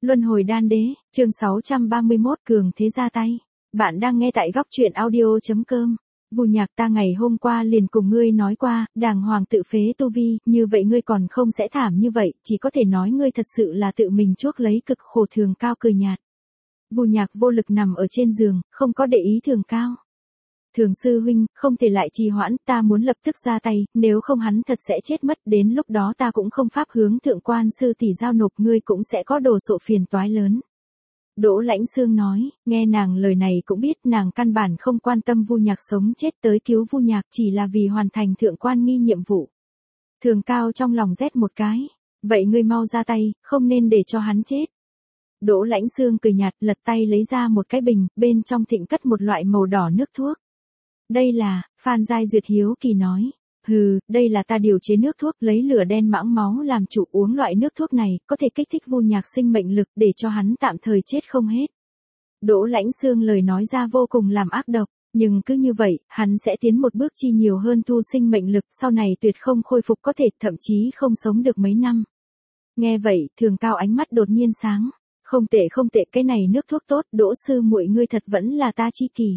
Luân hồi đan đế, chương 631 cường thế ra tay. Bạn đang nghe tại góc truyện audio.com. Vù Nhạc, ta ngày hôm qua liền cùng ngươi nói qua, đàng hoàng tự phế tu vi, như vậy ngươi còn không sẽ thảm như vậy, chỉ có thể nói ngươi thật sự là tự mình chuốc lấy cực khổ. Thường Cao cười nhạt. Vù Nhạc vô lực nằm ở trên giường, không có để ý Thường Cao. Thường sư huynh, không thể lại trì hoãn, ta muốn lập tức ra tay, nếu không hắn thật sẽ chết mất, đến lúc đó ta cũng không pháp hướng thượng quan sư tỷ giao nộp, ngươi cũng sẽ có đồ sộ phiền toái lớn. Đỗ Lãnh Sương nói, nghe nàng lời này cũng biết nàng căn bản không quan tâm Vù Nhạc sống chết, tới cứu Vù Nhạc chỉ là vì hoàn thành thượng quan nghi nhiệm vụ. Thường Cao trong lòng rét một cái, vậy ngươi mau ra tay, không nên để cho hắn chết. Đỗ Lãnh Sương cười nhạt, lật tay lấy ra một cái bình, bên trong thịnh cất một loại màu đỏ nước thuốc. Đây là, Phan Giai Duyệt hiếu kỳ nói. Đây là ta điều chế nước thuốc, lấy lửa đen mãng máu làm chủ, uống loại nước thuốc này, có thể kích thích Vù Nhạc sinh mệnh lực để cho hắn tạm thời chết không hết. Đỗ Lãnh Sương lời nói ra vô cùng làm ác độc, nhưng cứ như vậy, hắn sẽ tiến một bước chi nhiều hơn thu sinh mệnh lực, sau này tuyệt không khôi phục, có thể thậm chí không sống được mấy năm. Nghe vậy, Thường Cao ánh mắt đột nhiên sáng. Không tệ, cái này nước thuốc tốt, Đỗ sư muội ngươi thật vẫn là ta chi kỷ.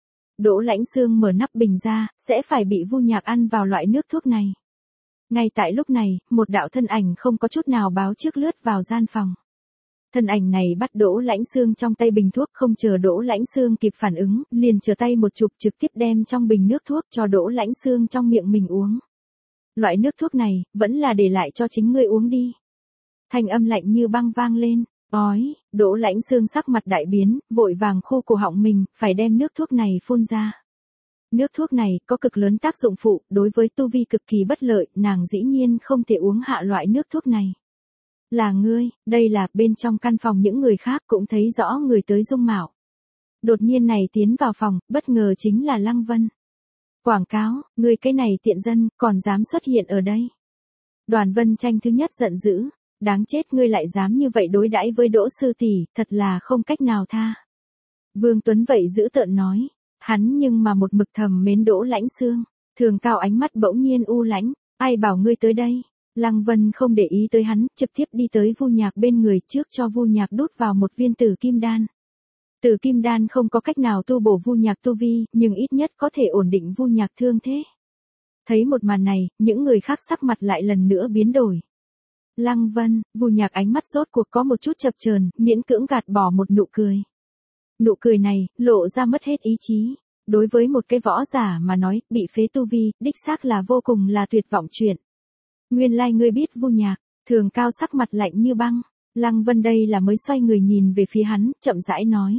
Đỗ Lãnh Sương mở nắp bình ra, sẽ phải bị Vù Nhạc ăn vào loại nước thuốc này. Ngay tại lúc này, một đạo thân ảnh không có chút nào báo trước lướt vào gian phòng. Thân ảnh này bắt Đỗ Lãnh Sương trong tay bình thuốc, không chờ Đỗ Lãnh Sương kịp phản ứng, liền trở tay một chụp trực tiếp đem trong bình nước thuốc cho Đỗ Lãnh Sương trong miệng mình uống. Loại nước thuốc này, vẫn là để lại cho chính ngươi uống đi. Thanh âm lạnh như băng vang lên. Ói, Đỗ Lãnh Sương sắc mặt đại biến, vội vàng khô cổ họng mình, phải đem nước thuốc này phun ra. Nước thuốc này có cực lớn tác dụng phụ, đối với tu vi cực kỳ bất lợi, nàng dĩ nhiên không thể uống hạ loại nước thuốc này. Là ngươi, đây là, bên trong căn phòng những người khác cũng thấy rõ người tới dung mạo. Đột nhiên này tiến vào phòng, bất ngờ chính là Lăng Vân. Quảng cáo, ngươi cái này tiện dân, còn dám xuất hiện ở đây. Đoàn Vân Tranh thứ nhất giận dữ. Đáng chết, ngươi lại dám như vậy đối đãi với Đỗ sư tỷ, thật là không cách nào tha. Vương Tuấn vậy dữ tợn nói, hắn nhưng mà một mực thầm mến Đỗ Lãnh Sương. Thường Cao ánh mắt bỗng nhiên u lãnh, ai bảo ngươi tới đây. Lăng Vân không để ý tới hắn, trực tiếp đi tới Vù Nhạc bên người, trước cho Vù Nhạc đút vào một viên tử kim đan. Tử kim đan không có cách nào tu bổ Vù Nhạc tu vi, nhưng ít nhất có thể ổn định Vù Nhạc thương thế. Thấy một màn này, những người khác sắc mặt lại lần nữa biến đổi. Lăng Vân, Vù Nhạc ánh mắt rốt cuộc có một chút chập chờn, miễn cưỡng gạt bỏ một nụ cười. Nụ cười này, lộ ra mất hết ý chí. Đối với một cái võ giả mà nói, bị phế tu vi, đích xác là vô cùng là tuyệt vọng chuyện. Nguyên lai ngươi biết Vù Nhạc, Thường Cao sắc mặt lạnh như băng. Lăng Vân đây là mới xoay người nhìn về phía hắn, chậm rãi nói.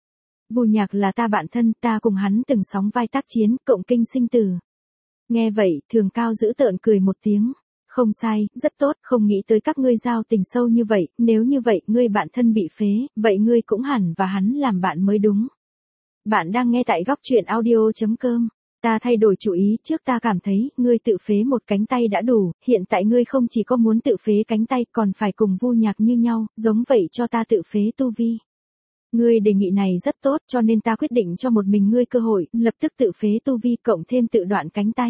Vù Nhạc là ta bạn thân, ta cùng hắn từng sóng vai tác chiến, cộng kinh sinh tử. Nghe vậy, Thường Cao dữ tợn cười một tiếng. Không sai, rất tốt, không nghĩ tới các ngươi giao tình sâu như vậy, nếu như vậy, ngươi bạn thân bị phế, vậy ngươi cũng hẳn và hắn làm bạn mới đúng. Bạn đang nghe tại góc truyện audio.com. Ta thay đổi chủ ý, trước ta cảm thấy, ngươi tự phế một cánh tay đã đủ, hiện tại ngươi không chỉ có muốn tự phế cánh tay, còn phải cùng Vù Nhạc như nhau, giống vậy cho ta tự phế tu vi. Ngươi đề nghị này rất tốt, cho nên ta quyết định cho một mình ngươi cơ hội, lập tức tự phế tu vi cộng thêm tự đoạn cánh tay.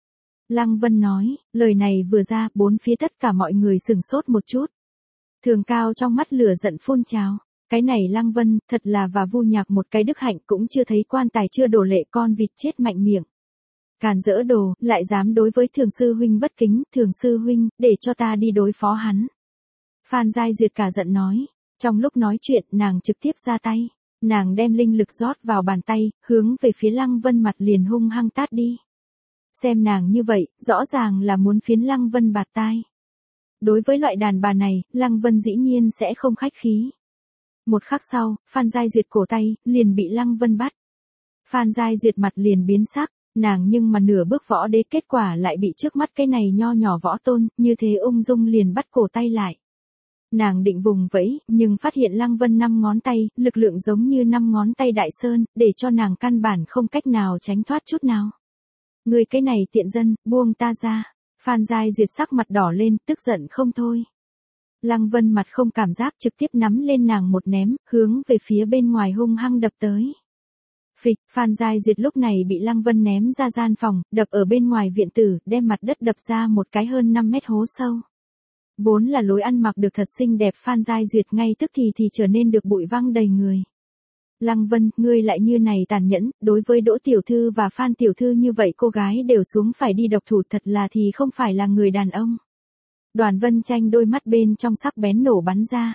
Lăng Vân nói, lời này vừa ra, bốn phía tất cả mọi người sửng sốt một chút. Thường Cao trong mắt lửa giận phun trào. Cái này Lăng Vân, thật là và Vù Nhạc một cái đức hạnh, cũng chưa thấy quan tài chưa đổ lệ, con vịt chết mạnh miệng. Càn dỡ đồ, lại dám đối với Thường sư huynh bất kính, Thường sư huynh, để cho ta đi đối phó hắn. Phan Giai Duyệt cả giận nói. Trong lúc nói chuyện, nàng trực tiếp ra tay. Nàng đem linh lực rót vào bàn tay, hướng về phía Lăng Vân mặt liền hung hăng tát đi. Xem nàng như vậy, rõ ràng là muốn phiến Lăng Vân bạt tai. Đối với loại đàn bà này, Lăng Vân dĩ nhiên sẽ không khách khí. Một khắc sau, Phan Giai Duyệt cổ tay, liền bị Lăng Vân bắt. Phan Giai Duyệt mặt liền biến sắc, nàng nhưng mà nửa bước võ đế, kết quả lại bị trước mắt cái này nho nhỏ võ tôn, như thế ung dung liền bắt cổ tay lại. Nàng định vùng vẫy, nhưng phát hiện Lăng Vân 5 ngón tay, lực lượng giống như 5 ngón tay đại sơn, để cho nàng căn bản không cách nào tránh thoát chút nào. Ngươi cái này tiện dân, buông ta ra. Phan Giai Duyệt sắc mặt đỏ lên, tức giận không thôi. Lăng Vân mặt không cảm giác, trực tiếp nắm lên nàng một ném, hướng về phía bên ngoài hung hăng đập tới. Phịch, Phan Giai Duyệt lúc này bị Lăng Vân ném ra gian phòng, đập ở bên ngoài viện tử, đem mặt đất đập ra một cái hơn 5 mét hố sâu. Vốn là lối ăn mặc được thật xinh đẹp Phan Giai Duyệt ngay tức thì trở nên được bụi văng đầy người. Lăng Vân, ngươi lại như này tàn nhẫn, đối với Đỗ tiểu thư và Phan tiểu thư như vậy cô gái đều xuống phải đi độc thủ thật là thì không phải là người đàn ông. Đoàn Vân Tranh đôi mắt bên trong sắc bén nổ bắn ra.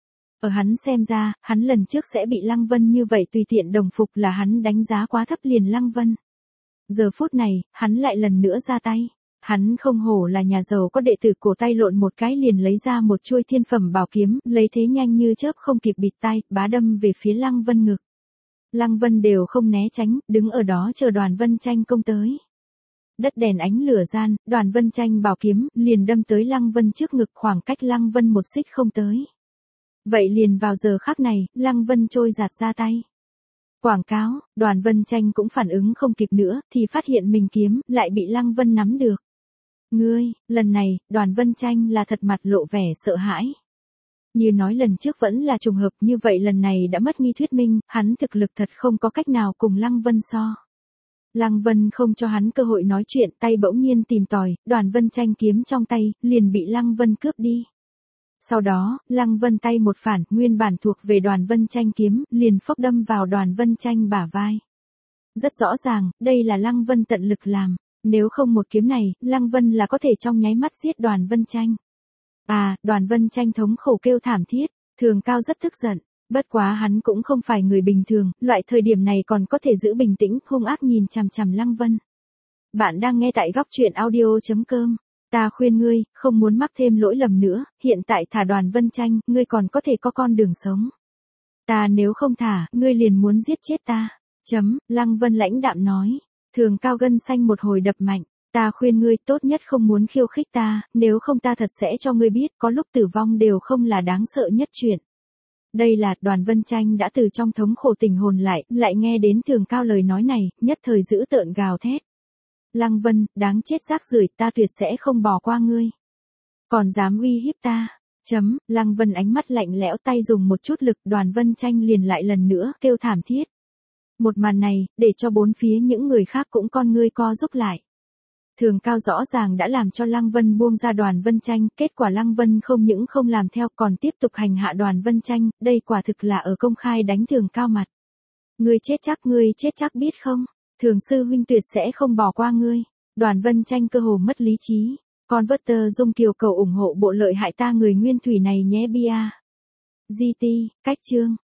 Ở hắn xem ra, hắn lần trước sẽ bị Lăng Vân như vậy tùy tiện đồng phục là hắn đánh giá quá thấp liền Lăng Vân. Giờ phút này, hắn lại lần nữa ra tay. Hắn không hổ là nhà giàu có đệ tử, cổ tay lộn một cái liền lấy ra một chuôi thiên phẩm bảo kiếm, lấy thế nhanh như chớp không kịp bịt tai, bá đâm về phía Lăng Vân ngực. Lăng Vân đều không né tránh, đứng ở đó chờ Đoàn Vân Tranh công tới. Đất đèn ánh lửa gian, Đoàn Vân Tranh bảo kiếm liền đâm tới Lăng Vân trước ngực, khoảng cách Lăng Vân một xích không tới. Vậy liền vào giờ khắc này, Lăng Vân trôi giạt ra tay. Quảng cáo, Đoàn Vân Tranh cũng phản ứng không kịp nữa, thì phát hiện mình kiếm lại bị Lăng Vân nắm được. Ngươi, lần này, Đoàn Vân Tranh là thật mặt lộ vẻ sợ hãi. Như nói lần trước vẫn là trùng hợp, như vậy lần này đã mất nghi thuyết minh, hắn thực lực thật không có cách nào cùng Lăng Vân so. Lăng Vân không cho hắn cơ hội nói chuyện, tay bỗng nhiên tìm tòi, Đoàn Vân Tranh kiếm trong tay, liền bị Lăng Vân cướp đi. Sau đó, Lăng Vân tay một phản, nguyên bản thuộc về Đoàn Vân Tranh kiếm, liền phốc đâm vào Đoàn Vân Tranh bả vai. Rất rõ ràng, đây là Lăng Vân tận lực làm. Nếu không một kiếm này, Lăng Vân là có thể trong nháy mắt giết Đoàn Vân Tranh. Đoàn Vân Tranh thống khổ kêu thảm thiết, Thường Cao rất tức giận, bất quá hắn cũng không phải người bình thường, loại thời điểm này còn có thể giữ bình tĩnh, hung ác nhìn chằm chằm Lăng Vân. Bạn đang nghe tại góc truyện audio.com. Ta khuyên ngươi, không muốn mắc thêm lỗi lầm nữa, hiện tại thả Đoàn Vân Tranh, ngươi còn có thể có con đường sống. Ta nếu không thả, ngươi liền muốn giết chết ta. Lăng Vân lãnh đạm nói. Thường Cao gân xanh một hồi đập mạnh, ta khuyên ngươi tốt nhất không muốn khiêu khích ta, nếu không ta thật sẽ cho ngươi biết có lúc tử vong đều không là đáng sợ nhất chuyện. Đây là, Đoàn Vân Tranh đã từ trong thống khổ tỉnh hồn lại nghe đến Thường Cao lời nói này, nhất thời dữ tợn gào thét. Lăng Vân, đáng chết rác rưởi, ta tuyệt sẽ không bỏ qua ngươi. Còn dám uy hiếp ta. Lăng Vân ánh mắt lạnh lẽo, tay dùng một chút lực, Đoàn Vân Tranh liền lại lần nữa kêu thảm thiết. Một màn này, để cho bốn phía những người khác cũng con ngươi co rúm lại. Thường Cao rõ ràng đã làm cho Lăng Vân buông ra Đoàn Vân Tranh, kết quả Lăng Vân không những không làm theo còn tiếp tục hành hạ Đoàn Vân Tranh, đây quả thực là ở công khai đánh Thường Cao mặt. Ngươi chết chắc biết không, Thường sư huynh tuyệt sẽ không bỏ qua ngươi. Đoàn Vân Tranh cơ hồ mất lý trí. Converter Dung Kiều cầu ủng hộ bộ lợi hại ta người nguyên thủy này nhé bia. GT, cách chương.